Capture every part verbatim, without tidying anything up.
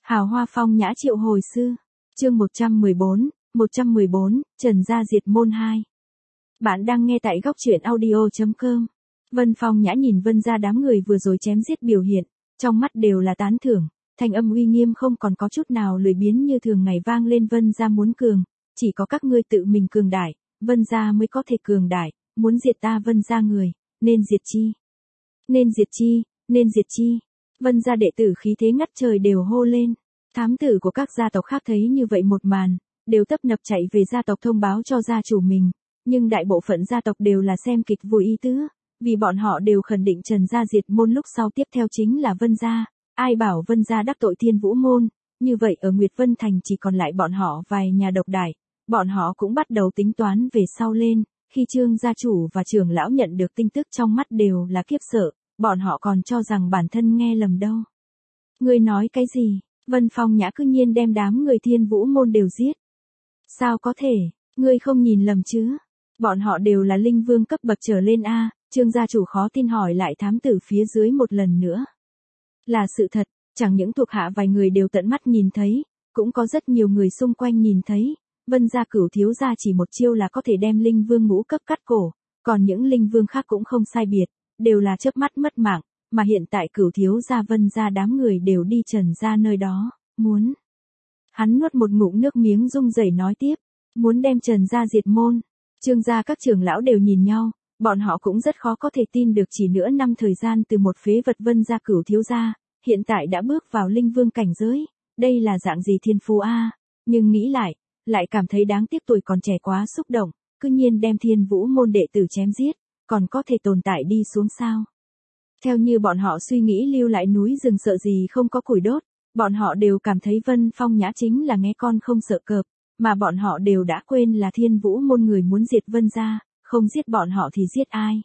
Hào hoa phong nhã triệu hồi sư. Chương một trăm mười bốn, một trăm mười bốn, Trần gia diệt môn hai. Bạn đang nghe tại góc truyện audio chấm com. Vân Phong nhã nhìn Vân gia đám người vừa rồi chém giết biểu hiện, trong mắt đều là tán thưởng, thanh âm uy nghiêm không còn có chút nào lười biếng như thường ngày vang lên. Vân gia muốn cường, chỉ có các ngươi tự mình cường đại, Vân gia mới có thể cường đại, muốn diệt ta Vân gia người, nên diệt chi. Nên diệt chi, nên diệt chi. Vân gia đệ tử khí thế ngất trời đều hô lên. Thám tử của các gia tộc khác thấy như vậy một màn, đều tấp nập chạy về gia tộc thông báo cho gia chủ mình, nhưng đại bộ phận gia tộc đều là xem kịch vui ý tứ, vì bọn họ đều khẳng định Trần gia diệt môn lúc sau tiếp theo chính là Vân gia, ai bảo Vân gia đắc tội Thiên Vũ môn, như vậy ở Nguyệt Vân Thành chỉ còn lại bọn họ vài nhà độc đại, bọn họ cũng bắt đầu tính toán về sau lên, khi Trương gia chủ và trưởng lão nhận được tin tức trong mắt đều là khiếp sợ, bọn họ còn cho rằng bản thân nghe lầm đâu. Ngươi nói cái gì? Vân Phong nhã cư nhiên đem đám người Thiên Vũ môn đều giết. Sao có thể, ngươi không nhìn lầm chứ? Bọn họ đều là linh vương cấp bậc trở lên a. Trương gia chủ khó tin hỏi lại thám tử phía dưới một lần nữa. Là sự thật, chẳng những thuộc hạ vài người đều tận mắt nhìn thấy, cũng có rất nhiều người xung quanh nhìn thấy, Vân gia cửu thiếu gia chỉ một chiêu là có thể đem linh vương ngũ cấp cắt cổ, còn những linh vương khác cũng không sai biệt, đều là chớp mắt mất mạng, mà hiện tại cửu thiếu gia Vân gia đám người đều đi Trần gia nơi đó, muốn. Hắn nuốt một ngụm nước miếng rung rẩy nói tiếp, muốn đem Trần gia diệt môn. Trương gia các trưởng lão đều nhìn nhau, bọn họ cũng rất khó có thể tin được chỉ nửa năm thời gian từ một phế vật Vân gia cửu thiếu gia, hiện tại đã bước vào linh vương cảnh giới, đây là dạng gì thiên phú a? Nhưng nghĩ lại, lại cảm thấy đáng tiếc tuổi còn trẻ quá xúc động, cứ nhiên đem Thiên Vũ môn đệ tử chém giết, còn có thể tồn tại đi xuống sao? Theo như bọn họ suy nghĩ lưu lại núi rừng sợ gì không có củi đốt, bọn họ đều cảm thấy Vân Phong nhã chính là nghe con không sợ cọp, mà bọn họ đều đã quên là Thiên Vũ môn người muốn diệt Vân gia, không giết bọn họ thì giết ai.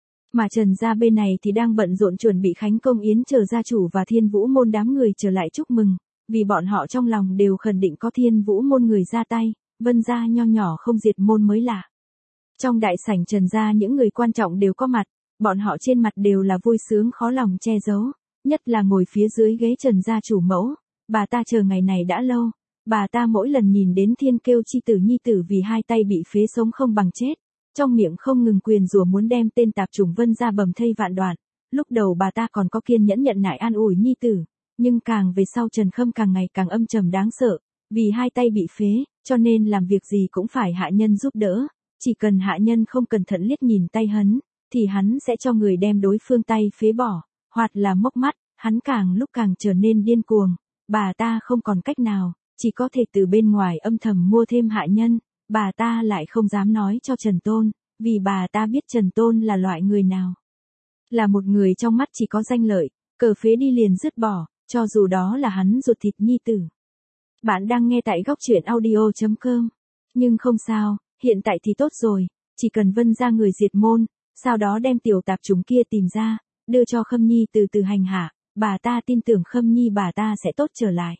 Mà Trần gia bên này thì đang bận rộn chuẩn bị khánh công yến chờ gia chủ và Thiên Vũ môn đám người trở lại chúc mừng, vì bọn họ trong lòng đều khẳng định có Thiên Vũ môn người ra tay, Vân gia nho nhỏ không diệt môn mới lạ. Trong đại sảnh Trần gia những người quan trọng đều có mặt, bọn họ trên mặt đều là vui sướng khó lòng che giấu, nhất là ngồi phía dưới ghế Trần gia chủ mẫu, bà ta chờ ngày này đã lâu, bà ta mỗi lần nhìn đến Thiên Kiêu chi tử nhi tử vì hai tay bị phế sống không bằng chết, trong miệng không ngừng quyền rủa muốn đem tên tạp chủng Vân gia bầm thây vạn đoạn, lúc đầu bà ta còn có kiên nhẫn nhận nại an ủi nhi tử, nhưng càng về sau Trần Khâm càng ngày càng âm trầm đáng sợ, vì hai tay bị phế, cho nên làm việc gì cũng phải hạ nhân giúp đỡ, chỉ cần hạ nhân không cẩn thận liếc nhìn tay hắn, thì hắn sẽ cho người đem đối phương tay phế bỏ, hoặc là mốc mắt, hắn càng lúc càng trở nên điên cuồng, bà ta không còn cách nào, chỉ có thể từ bên ngoài âm thầm mua thêm hạ nhân, bà ta lại không dám nói cho Trần Tôn, vì bà ta biết Trần Tôn là loại người nào. Là một người trong mắt chỉ có danh lợi, cờ phế đi liền dứt bỏ, cho dù đó là hắn ruột thịt nhi tử. Bạn đang nghe tại góc truyện audio chấm com. Nhưng không sao, hiện tại thì tốt rồi, chỉ cần Vân gia người diệt môn, sau đó đem tiểu tạp chúng kia tìm ra, đưa cho Khâm Nhi từ từ hành hạ, bà ta tin tưởng Khâm Nhi bà ta sẽ tốt trở lại.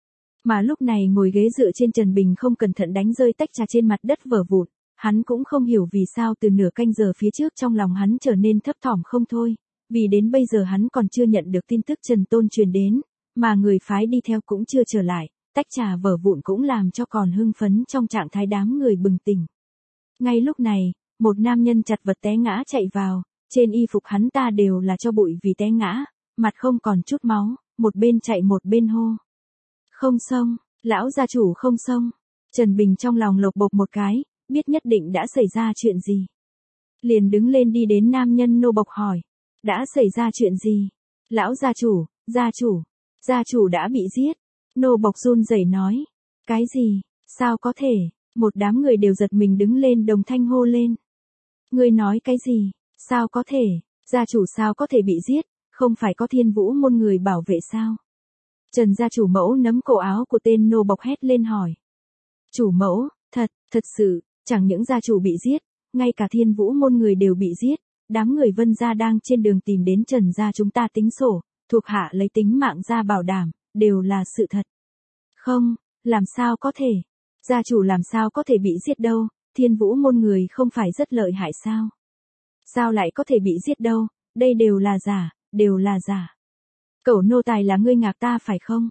Mà lúc này ngồi ghế dựa trên Trần Bình không cẩn thận đánh rơi tách trà trên mặt đất vỡ vụn, hắn cũng không hiểu vì sao từ nửa canh giờ phía trước trong lòng hắn trở nên thấp thỏm không thôi, vì đến bây giờ hắn còn chưa nhận được tin tức Trần Tôn truyền đến, mà người phái đi theo cũng chưa trở lại, tách trà vỡ vụn cũng làm cho còn hưng phấn trong trạng thái đám người bừng tỉnh. Ngay lúc này, một nam nhân chật vật té ngã chạy vào, trên y phục hắn ta đều là cho bụi vì té ngã, mặt không còn chút máu, một bên chạy một bên hô. Không xông, lão gia chủ không xông. Trần Bình trong lòng lộc bộc một cái, biết nhất định đã xảy ra chuyện gì. Liền đứng lên đi đến nam nhân nô bộc hỏi. Đã xảy ra chuyện gì? Lão gia chủ, gia chủ, gia chủ đã bị giết. Nô bộc run rẩy nói. Cái gì? Sao có thể? Một đám người đều giật mình đứng lên đồng thanh hô lên. Ngươi nói cái gì? Sao có thể? Gia chủ sao có thể bị giết? Không phải có Thiên Vũ môn người bảo vệ sao? Trần gia chủ mẫu nắm cổ áo của tên nô bộc hét lên hỏi. Chủ mẫu, thật, thật sự, chẳng những gia chủ bị giết, ngay cả Thiên Vũ môn người đều bị giết, đám người Vân gia đang trên đường tìm đến Trần gia chúng ta tính sổ, thuộc hạ lấy tính mạng ra bảo đảm, đều là sự thật. Không, làm sao có thể? Gia chủ làm sao có thể bị giết đâu, Thiên Vũ môn người không phải rất lợi hại sao? Sao lại có thể bị giết đâu, đây đều là giả, đều là giả. Cẩu nô tài là ngươi ngạc ta phải không?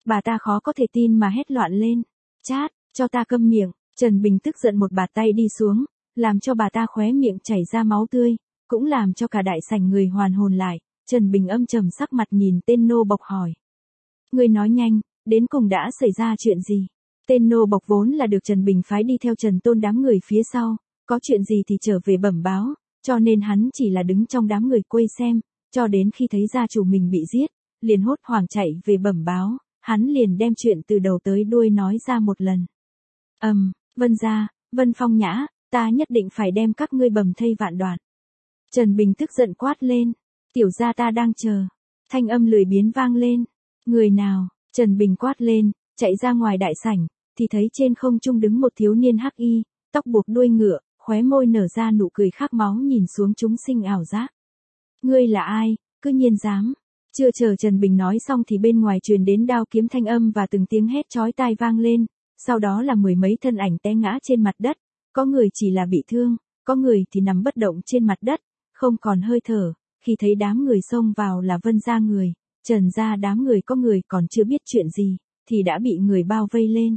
Bà ta khó có thể tin mà hét loạn lên. Chát, cho ta câm miệng. Trần Bình tức giận một bạt tay đi xuống, làm cho bà ta khóe miệng chảy ra máu tươi, cũng làm cho cả đại sảnh người hoàn hồn lại. Trần Bình âm trầm sắc mặt nhìn tên nô bộc hỏi. Ngươi nói nhanh, đến cùng đã xảy ra chuyện gì? Tên nô bộc vốn là được Trần Bình phái đi theo Trần Tôn đám người phía sau, có chuyện gì thì trở về bẩm báo, cho nên hắn chỉ là đứng trong đám người quây xem, cho đến khi thấy gia chủ mình bị giết, liền hốt hoảng chạy về bẩm báo, hắn liền đem chuyện từ đầu tới đuôi nói ra một lần. Ầm, um, Vân gia, Vân Phong Nhã, ta nhất định phải đem các ngươi bầm thây vạn đoạn. Trần Bình tức giận quát lên, tiểu gia ta đang chờ. Thanh âm lười biếng vang lên. Người nào? Trần Bình quát lên, chạy ra ngoài đại sảnh, thì thấy trên không trung đứng một thiếu niên hắc y, tóc buộc đuôi ngựa, khóe môi nở ra nụ cười khát máu nhìn xuống chúng sinh ảo giác. Ngươi là ai, cứ nhiên dám. Chưa chờ Trần Bình nói xong thì bên ngoài truyền đến đao kiếm thanh âm và từng tiếng hét chói tai vang lên, sau đó là mười mấy thân ảnh té ngã trên mặt đất, có người chỉ là bị thương, có người thì nằm bất động trên mặt đất, không còn hơi thở. Khi thấy đám người xông vào là Vân gia người, Trần gia đám người có người còn chưa biết chuyện gì, thì đã bị người bao vây lên.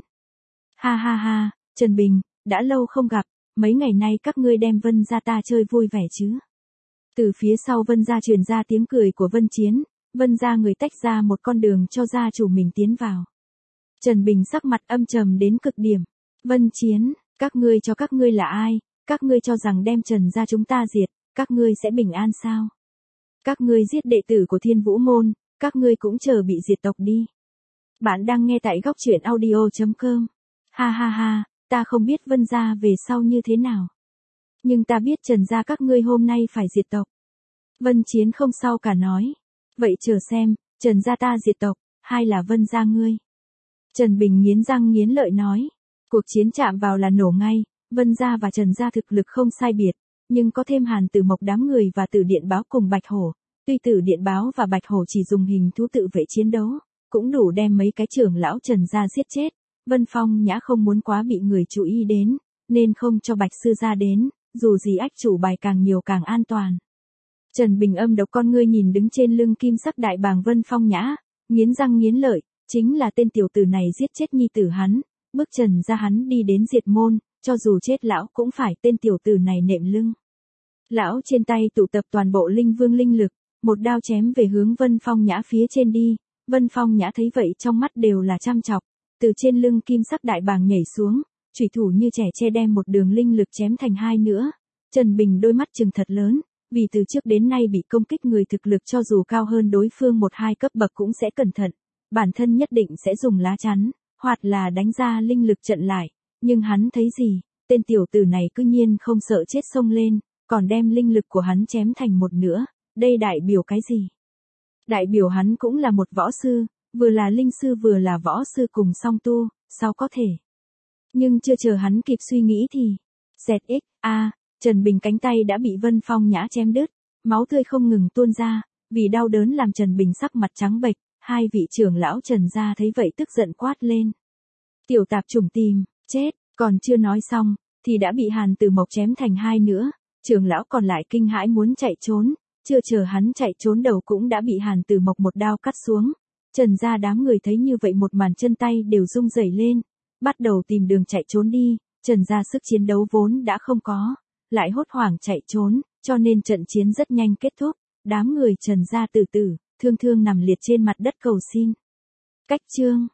Ha ha ha, Trần Bình, đã lâu không gặp, mấy ngày nay các ngươi đem Vân gia ta chơi vui vẻ chứ? Từ phía sau Vân gia truyền ra tiếng cười của Vân Chiến, Vân gia người tách ra một con đường cho gia chủ mình tiến vào. Trần Bình sắc mặt âm trầm đến cực điểm. Vân Chiến, các ngươi cho các ngươi là ai? Các ngươi cho rằng đem Trần gia chúng ta diệt, các ngươi sẽ bình an sao? Các ngươi giết đệ tử của Thiên Vũ Môn, các ngươi cũng chờ bị diệt tộc đi. Bạn đang nghe tại góc truyện audio chấm com. Ha ha ha, ta không biết Vân gia về sau như thế nào. Nhưng ta biết Trần gia các ngươi hôm nay phải diệt tộc. Vân Chiến không sao cả nói. Vậy chờ xem, Trần gia ta diệt tộc, hay là Vân gia ngươi? Trần Bình nghiến răng nghiến lợi nói. Cuộc chiến chạm vào là nổ ngay, Vân gia và Trần gia thực lực không sai biệt, nhưng có thêm Hàn Tử Mộc đám người và Tử Điện Báo cùng Bạch Hổ. Tuy Tử Điện Báo và Bạch Hổ chỉ dùng hình thú tự vệ chiến đấu, cũng đủ đem mấy cái trưởng lão Trần gia giết chết. Vân Phong Nhã không muốn quá bị người chú ý đến, nên không cho Bạch sư gia đến, dù gì ách chủ bài càng nhiều càng an toàn. Trần Bình âm độc con ngươi nhìn đứng trên lưng kim sắc đại bàng Vân Phong Nhã, nghiến răng nghiến lợi, chính là tên tiểu tử này giết chết nhi tử hắn, bước Trần gia hắn đi đến diệt môn, cho dù chết lão cũng phải tên tiểu tử này nệm lưng. Lão trên tay tụ tập toàn bộ linh vương linh lực, một đao chém về hướng Vân Phong Nhã phía trên đi. Vân Phong Nhã thấy vậy trong mắt đều là chăm chọc, từ trên lưng kim sắc đại bàng nhảy xuống, chủy thủ như trẻ tre đem một đường linh lực chém thành hai nữa. Trần Bình đôi mắt trừng thật lớn, vì từ trước đến nay bị công kích người thực lực cho dù cao hơn đối phương một hai cấp bậc cũng sẽ cẩn thận, bản thân nhất định sẽ dùng lá chắn, hoặc là đánh ra linh lực trận lại, nhưng hắn thấy gì, tên tiểu tử này cứ nhiên không sợ chết xông lên, còn đem linh lực của hắn chém thành một nửa, đây đại biểu cái gì? Đại biểu hắn cũng là một võ sư, vừa là linh sư vừa là võ sư cùng song tu, sao có thể? Nhưng chưa chờ hắn kịp suy nghĩ thì, xẹt x, a, Trần Bình cánh tay đã bị Vân Phong Nhã chém đứt, máu tươi không ngừng tuôn ra, vì đau đớn làm Trần Bình sắc mặt trắng bệch, hai vị trưởng lão Trần gia thấy vậy tức giận quát lên. Tiểu tạp chủng tìm, chết, còn chưa nói xong, thì đã bị Hàn Tử Mộc chém thành hai nữa, trưởng lão còn lại kinh hãi muốn chạy trốn, chưa chờ hắn chạy trốn đầu cũng đã bị Hàn Tử Mộc một đao cắt xuống. Trần gia đám người thấy như vậy một màn chân tay đều rung rẩy lên, bắt đầu tìm đường chạy trốn đi, Trần gia sức chiến đấu vốn đã không có, lại hốt hoảng chạy trốn, cho nên trận chiến rất nhanh kết thúc, đám người Trần gia tử tử, thương thương nằm liệt trên mặt đất cầu xin. Cách chương